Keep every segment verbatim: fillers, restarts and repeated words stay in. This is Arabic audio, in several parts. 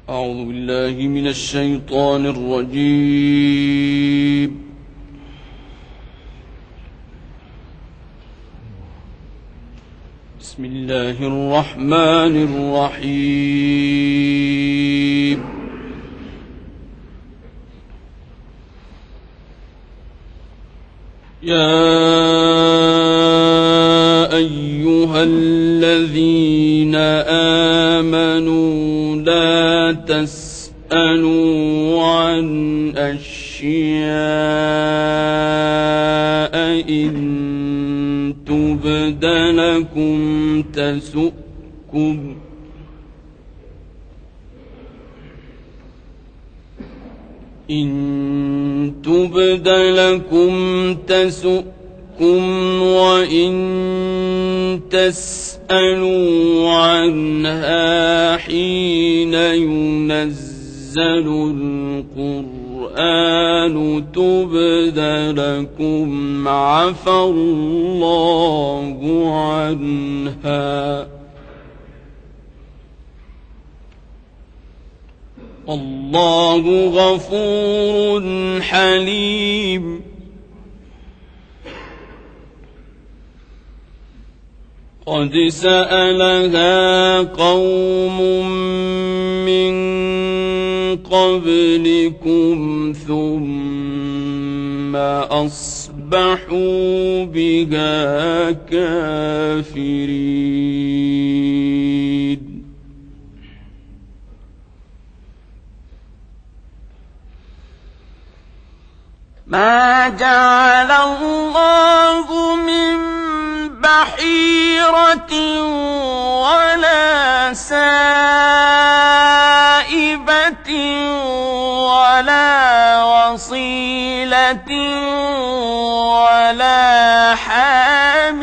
أعوذ بالله من الشيطان الرجيم. بسم الله الرحمن الرحيم. يا أيها الذين آمنوا لا تسألوا عن أشياء إن تبد لكم تسؤكم إن تبد لكم تسؤكم وإن تسألوا عنها حين ينزل القرآن تبد لكم عفى الله عنها والله غفور حليم. قد سألها قوم من قبلكم ثم أصبحوا بها كافرين. ما جعل الله من بحيرة ولا سائبة ولا وصيلة ولا حام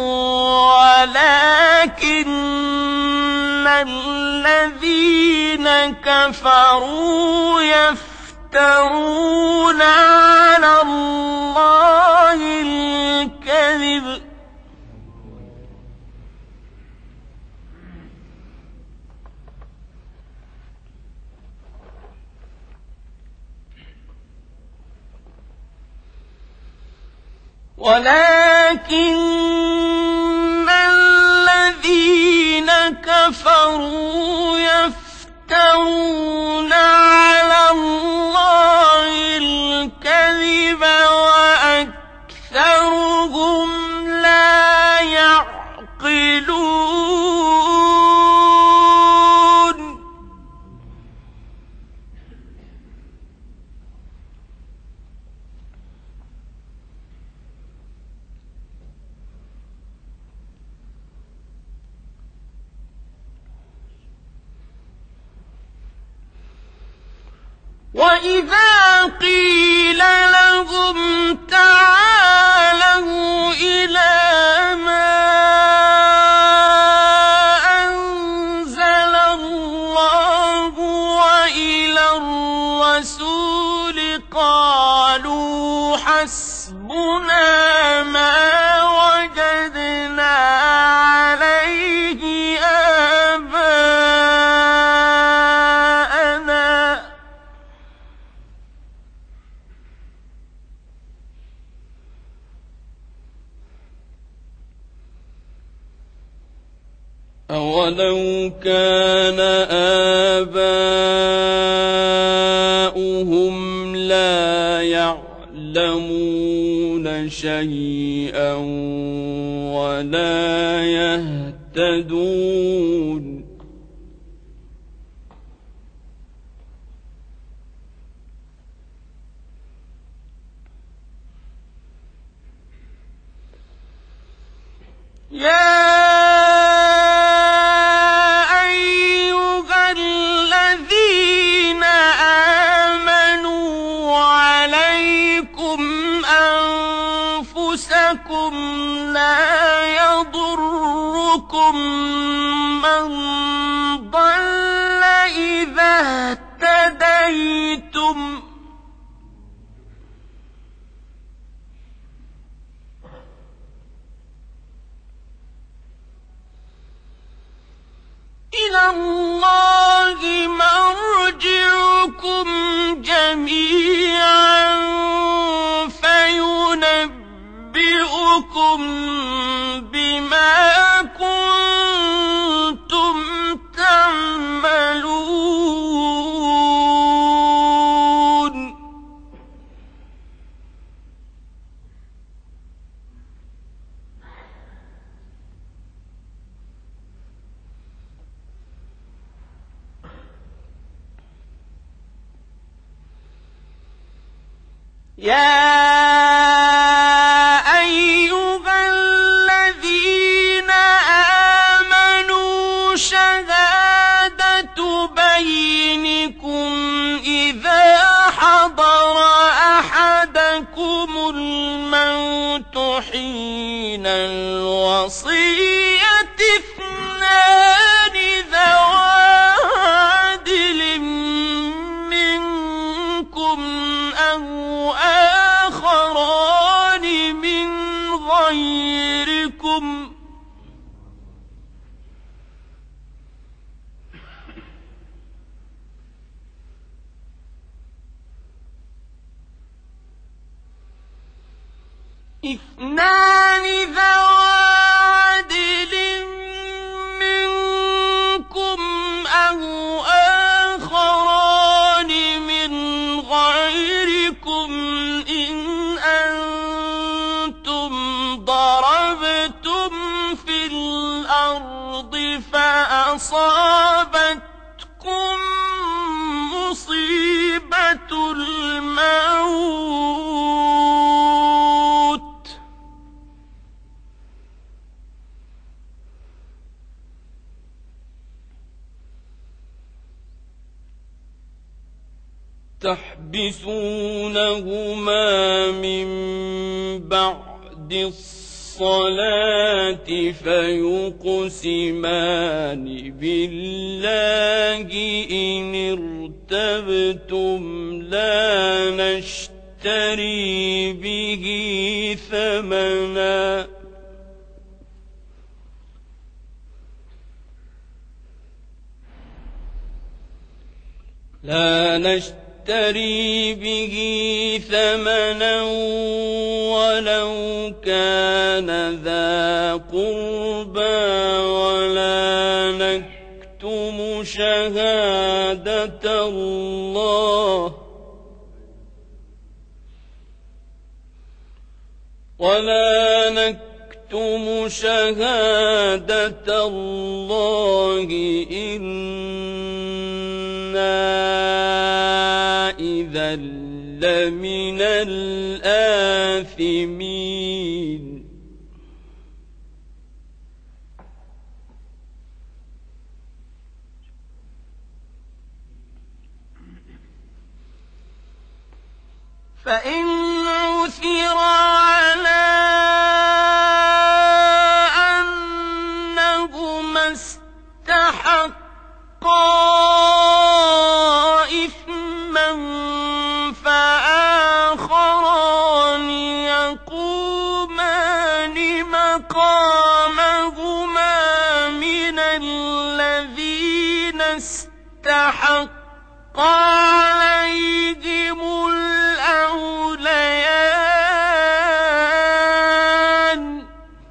ولكن الذين كفروا يفترون على الله الكذب ولكن الذين كفروا يفترون على الله الكذب وأكثرهم لا يعقلون. وإذا قيل لهم تعالوا إلى ما أنزل الله وإلى الرسول قالوا حسبنا ما وجدنا عليه آباءنا أولو كان آباؤهم لا يعلمون شيئا ولا يهتدون. يا لا يضركم من ضل إذا اهتديتم إلى الله مرجعكم بما كنتم تعملون يا أيها الذين آمنوا شهادة بينكم إذا حضر أحدكم الموت حين الوصية اثنان ذوى عدل منكم أو آخران من غيركم اثنان ذوى عدل منكم أو آخران من غيركم إن أنتم ضربتم في الأرض فأصابتكم مصيبة الموت تحبسونهما من بعد الصلاة فيقسمان بالله إن ارتبتم لا نشتري به ثمنا لا نشتري به ثمنا ولو كان ذا قربى ولا نكتم شهادة الله ولا نكتم شهادة الله إنا إذا لمن الآثمين فإن عثر على أنهما استحقا إثما فآخران يقومان مقامهما من الذين استحق عليهم الأوليان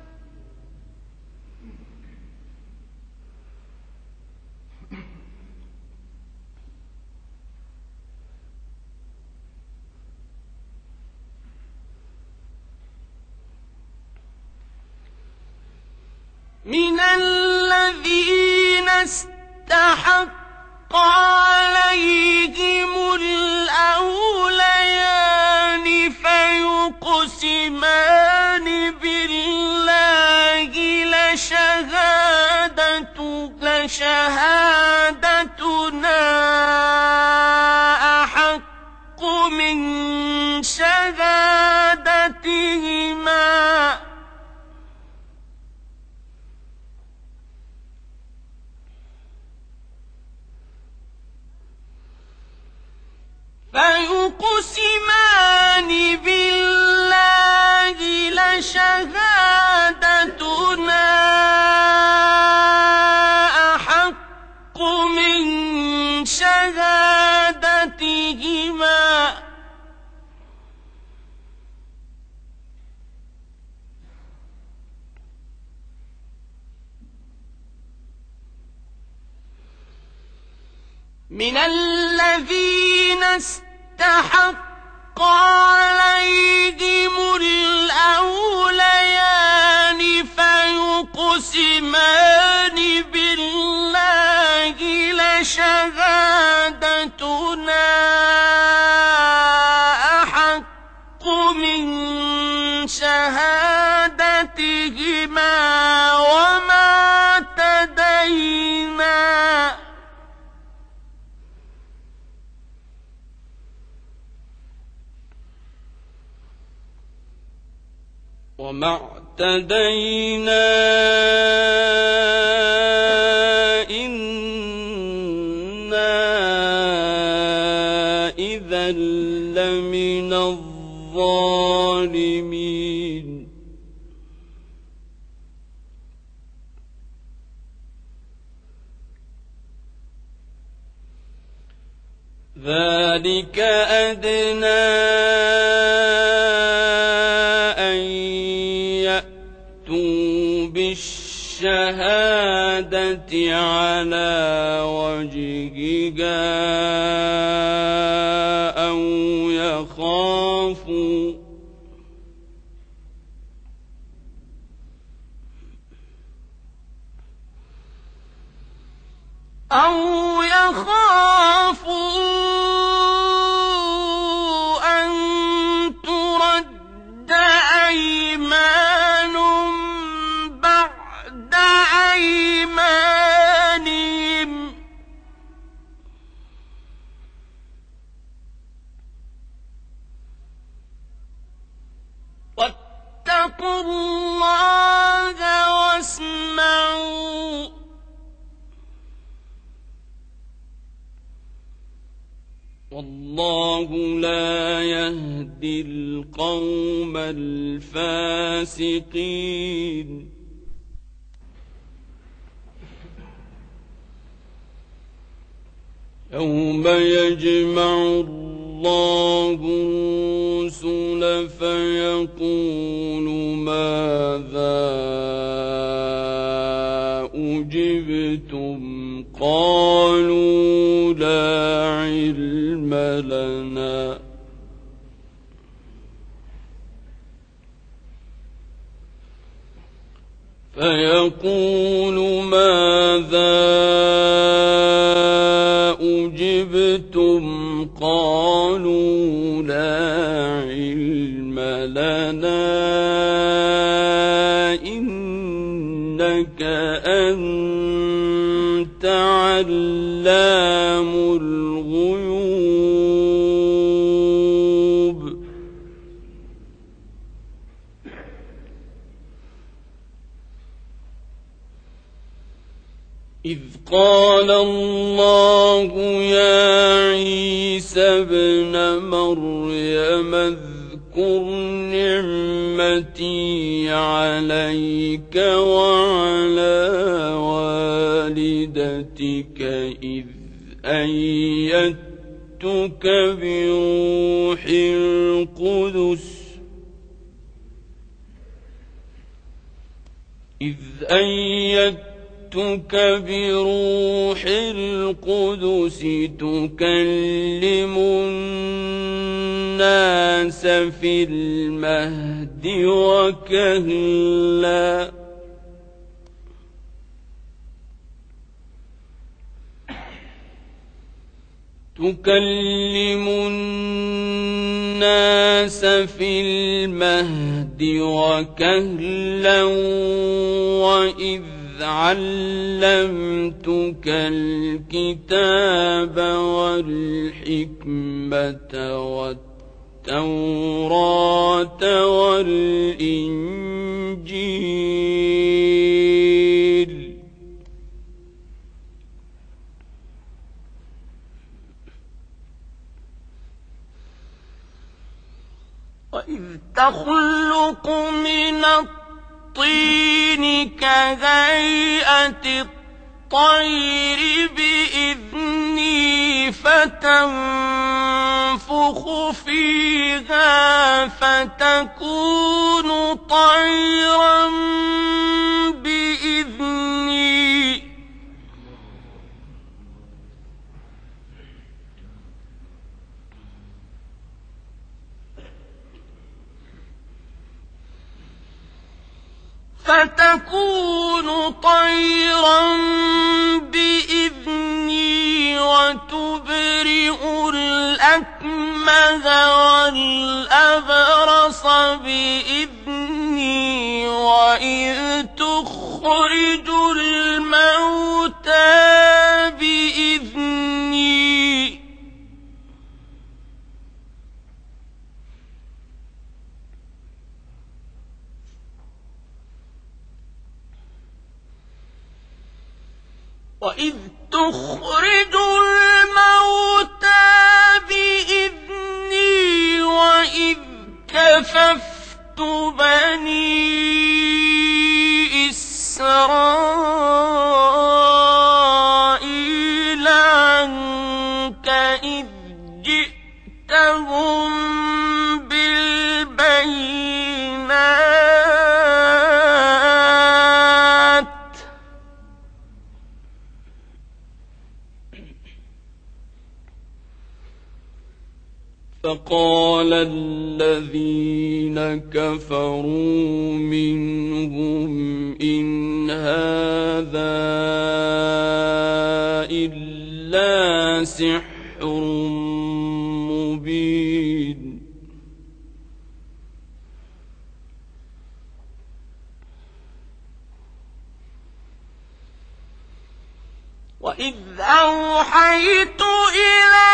من الذين استحق عليهم الأوليان فيقسمان بالله لشهادة لشهادتنا أحق من شهادتهما فيقسمان بالله لشهادتنا أحق من شهادتهما من الذين استحق عليهم الأوليان فيقسمان بالله لشهادتنا أحق من شهادتهما وما اعتدينا وما اعتدينا إنا إذا لمن الظالمين ذلك أدنى أن يأتوا بالشهادة على وجهها أو يخافوا أو يخافوا أن ترد أيمان بعد أيمانهم واتقوا الله واسمعوا والله لا يهدي القوم الفاسقين يوم يجمع الله الرسل فيقول ماذا أجبتم قالوا لا علم لنا فيقول ماذا أجبتم قالوا لا علم لنا إنك أنت علام الغيوب إذ قال الله يا عيسى ابن مريم اذكر نعمتي عليك وعلى والدتك إذ أيدتك بروح القدس إذ أيدتك بروح القدس تكلم الناس في المهد وكهلا تكلم الناس في المهد وكهلا وإذ علمتك الكتاب والحكمة والتوراة والإنجيل وإذ تخلق من الطين كهيئة الطير بإذني فتنفخ فيها فتكون طيرا بإذني فتكون طيرا بإذني وتبرئ الأكمه والأبرص بإذني وإذ تخرج الموتى بإذني وإذ تخرج الموتى بإذني وإذ كففت بني إسرائيل عنك إذ جئتهم بالبينات فقال الذين كفروا منهم إن هذا إلا سحر مبين وإذ أوحيت إلى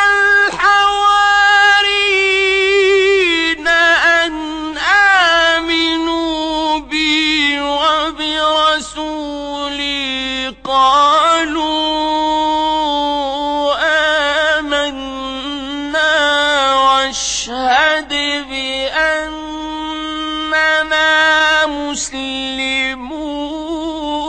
الحواريين أن آمنوا بي وبرسولي قالوا آمنا واشهد بأننا مسلمون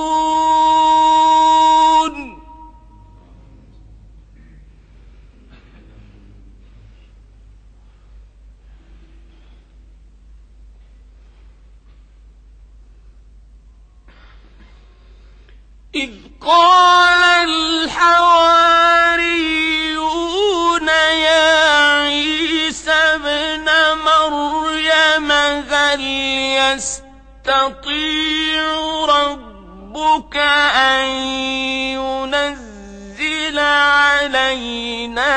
إذ قال الحواريون يا عيسى ابن مريم هل يستطيع ربك أن ينزل علينا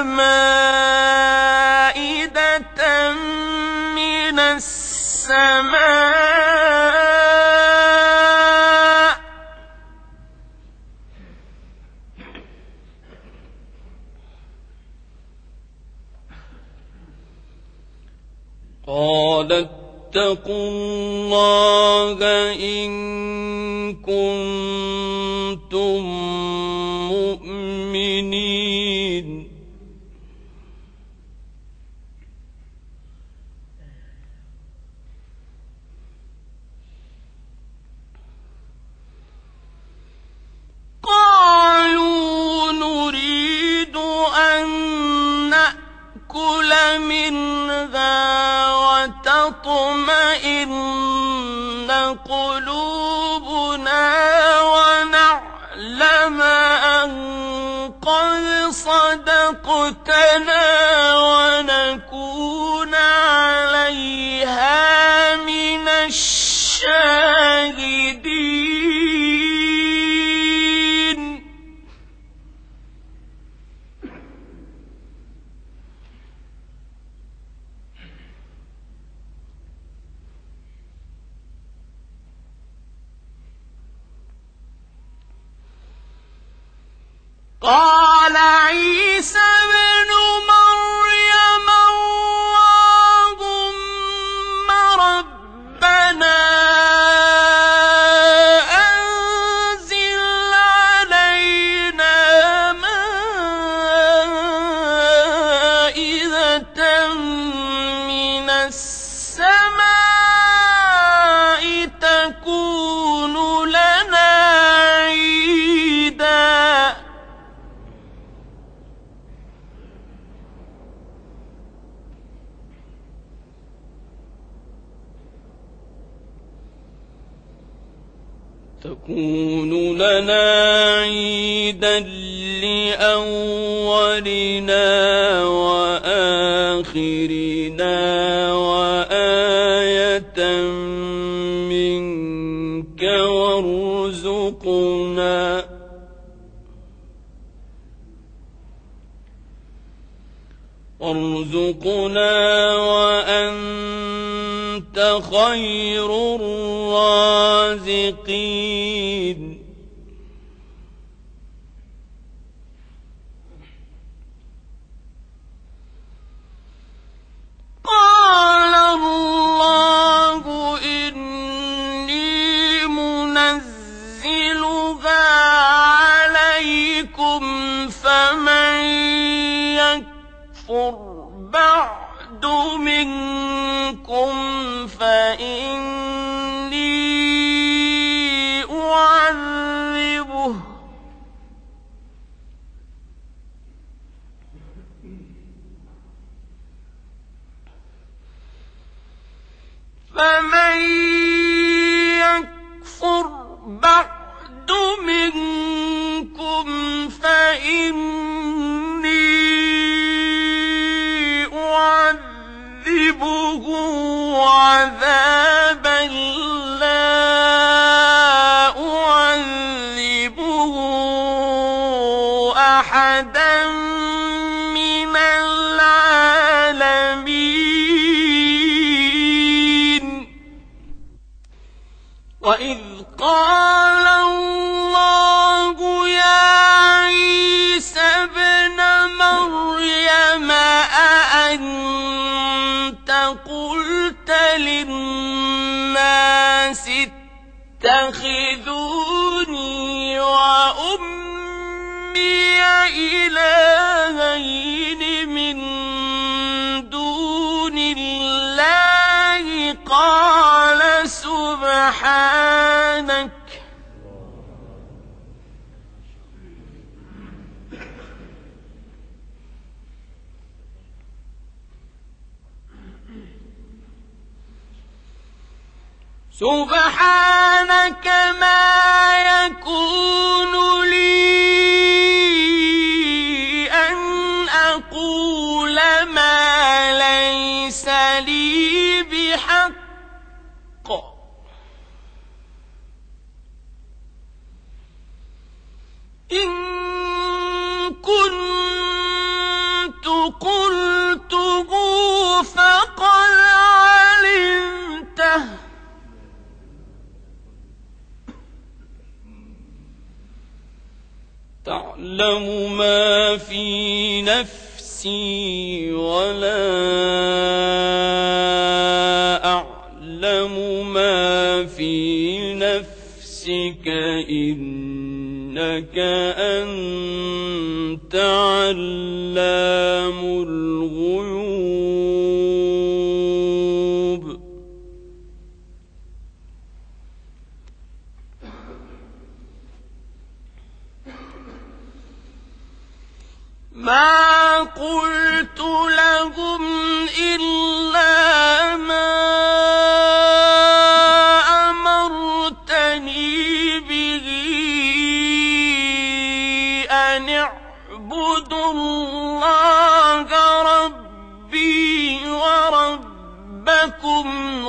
مائدة من السماء قال اتقوا الله إن كنتم مؤمنين قالوا نريد أن نأكل منها وتطمئن قلوبنا ونعلم أن قد صدقتنا ونكون عليها من الشاهدين قال عيسى ابن مريم اللهم ربنا أنزل علينا مائدة من السماء تكون لنا عيدا تكون لنا عيدا لأولنا وآخرنا وآية منك وارزقنا وأنت خير الرازقين. قال الله إني منزلها عليكم فمن يكفر بعد منكم فإني أعذبه فمن يكفر بعد منكم فإني أعذبه عذابا لا أعذبه أحدا من العالمين. وإذ قال الله يا عيسى ابن مريم أأنت قلت للناس اتخذوني وأمي إلهين من دون الله قال سبحانك سبحانك ما يكون لي أن أقول ما ليس لي بحق إن كنت قلته فقد علمته تعلم ما في نفسي ولا أعلم ما في نفسك إنك أنت علام الغيوب. ما قلت لهم إلا ما أمرتني به أن اعبدوا الله ربي وربكم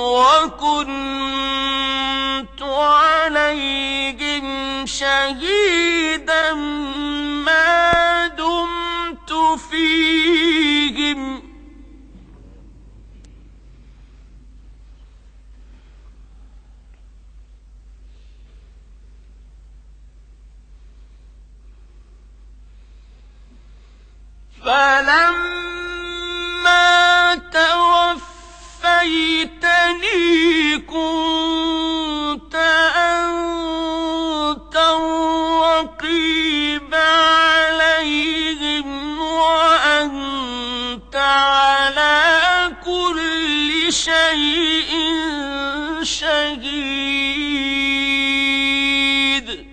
وكنت عليهم شهيدا ما دمت فيهم فلما توفيتني كنت أنت الرقيب عليهم وأنت على كل شيء شهيد.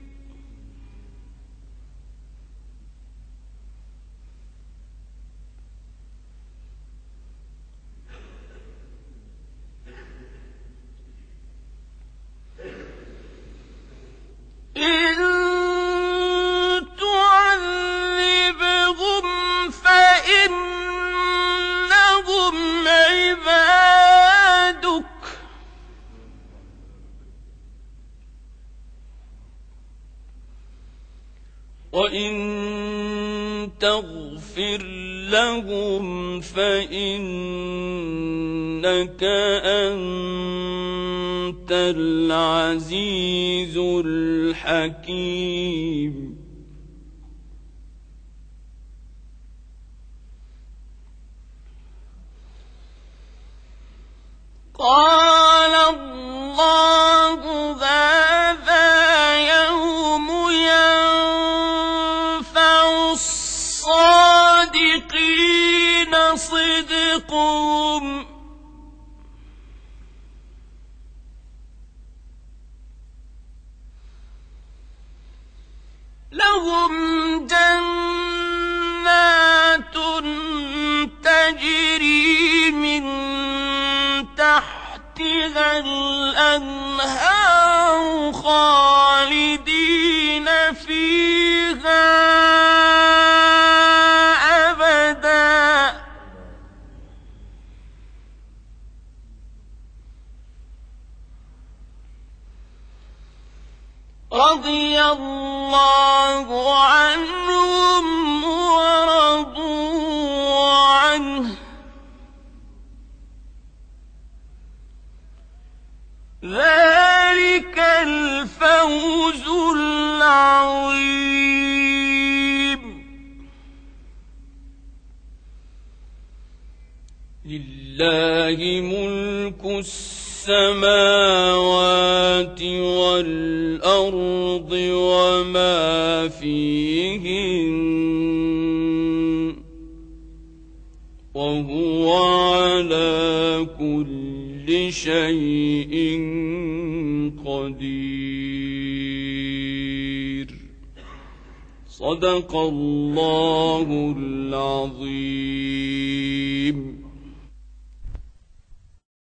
إن تعذبهم فإنهم عبادك وإن تغفر لهم فإنك أنت العزيز الحكيم. قال الله هذا يوم ينفع الصادقين صدقهم لهم جنات تجري من تحتها الأنهار خالدين فيها أبدا رضي الله عنهم ورضوا عنه ذلك الفوز العظيم. لله ملك السماوات والأرض وما فيهن وهو على كل شيء قدير. صدق الله العظيم.